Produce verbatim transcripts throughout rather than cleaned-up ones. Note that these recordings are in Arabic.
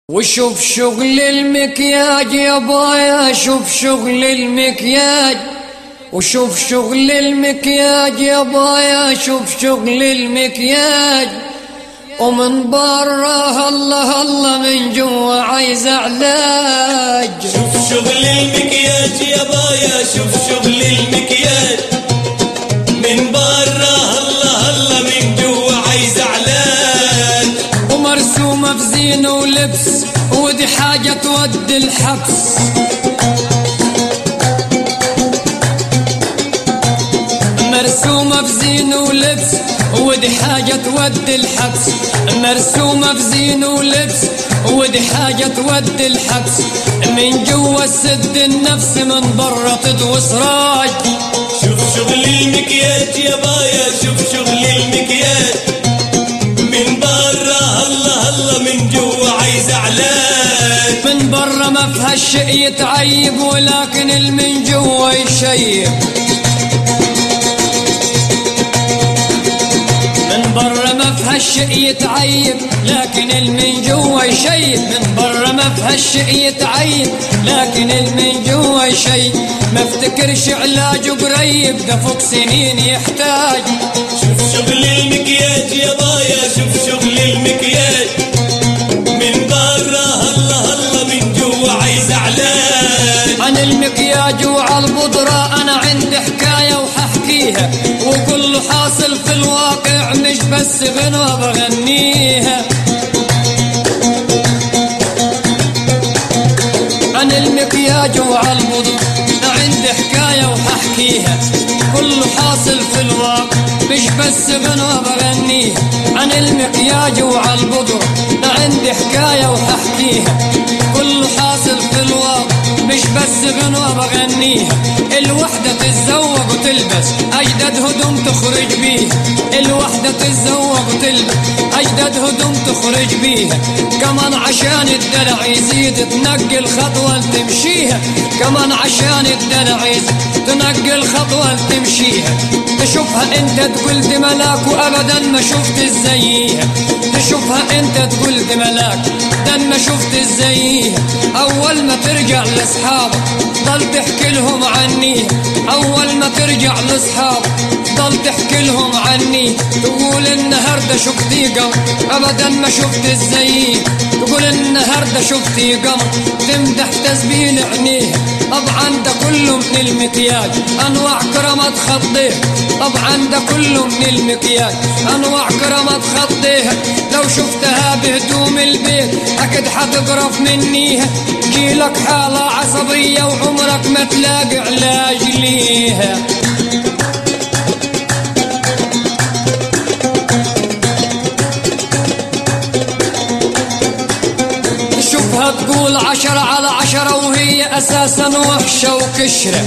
وشوف شغل المكياج يا بايا، شوف شغل المكياج، وشوف شغل المكياج يا بايا، شوف شغل المكياج. ومن برا الله الله، من جوا عايز علاج. شوف شغل المكياج يا بايا، شوف شغل المكياج. من برا الله الله، من جوا عايز علاج. ومرسومة في زينة ولبس، ودي حاجة تودي الحبس. مرسومة في زينة ولبس، ودي حاجة تودي الحبس. مرسومة في زينة ولبس، ودي حاجة تودي الحبس. من جوا السد النفس، من برا تضوي سراج. شوف شغل المكياج يا بايا، شوف شغل المكياج. من برا الله الله، من جوا عايز علاج. من برا ما فيها الشيء يتعيب، ولكن المن جوا يشيب. من برا ما فيها الشيء يتعيب، لكن المن جوا يشيب. من برا ما فيها الشيء يتعيب، لكن المن جوا يشيب. ما افتكرش علاجه قريب، ده فوق سنين يحتاج. شوف شغل المكياج يا بايا، شوف شغل المكياج. من برا الله الله، من جوا عايز علاج. عن المكياج وعلى البودرة أنا عندي حكاية وححكيها، وكل حاصل في الواقع، مش بس غنوة بغنيها. عن المكياج وعلى البودرة أنا عندي حكاية وححكيها، كل حاصل في الواقع، مش بس غنوة بغنيها. عن المكياج وعلى البودرة أنا عندي حكاية وححكيها، كل حاصل في الواقع، مش بس غنوة بغنيها. الوحدة تتزوج وتلبس أجدد هدوم تخرج بيها. الوحدة تتزوج وتلبس أجدد هدوم تخرج بيها. كمان عشان الدلع يزيد، تنقل خطوة تمشيها. كمان عشان الدلع يزيد، تنقل خطوة تمشيها. تشوفها انت تقول دي ملاك، وابدا ما شفت زيها. تشوفها انت تقول دي ملاك، ده ما شفت زيها. اول ما ترجع لاصحابك ضل تحكي لهم عني. اول ما ترجع لاصحابك ضل تحكي لهم عني. تقول النهارده شفتي قمر، ابدا ما شفت زيها. تقول النهارده شفتي قمر، تمدح تسبيل عينيها. طبعا ده كله من المكياج، انواع كرامات خطيها. طبعا ده كله من المكياج، انواع كرامات خطيها. لو شفتها بهدوم البيت اكيد حتقرف منيها. جيلك حالة عصبية، وعمرك ما تلاقي علاج ليها. تشوفها تقول عشرة على عشرة، وهي اساسا وحشة وكشرة.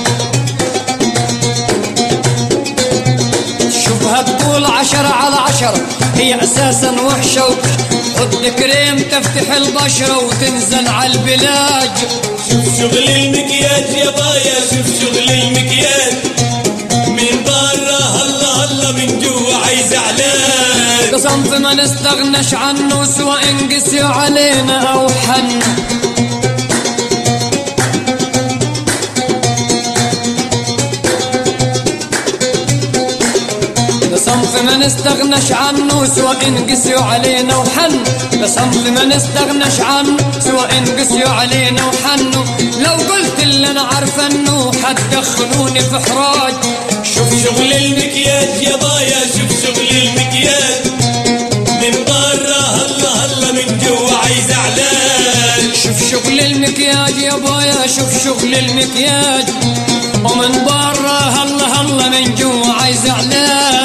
تشوفها تقول عشرة على عشرة، هي اساسا وحشة وكشرة. حط كريم تفتح البشرة وتنزل على البلاج. شوف شغل المكياج يا بايا، شوف شغل المكياج. من برا الله الله، من جوا عايز علاج. صنف ما نستغنش عنه، سواء قسي علينا او حن. صنف ما نستغنش عنه، سواء قسيوا علينا وحن. صنف ما نستغنش عنه، سواء قسيوا علينا وحنوا. لو قلت اللي انا عارفه انه حتدخلوني في حراج. شوف شغل المكياج يا بايا، شوف شغل المكياج. من برا الله الله، من جوا عايز علاج. شوف شغل المكياج يا بايا، شوف شغل المكياج. ومن برا الله الله، من جوا عايز علاج.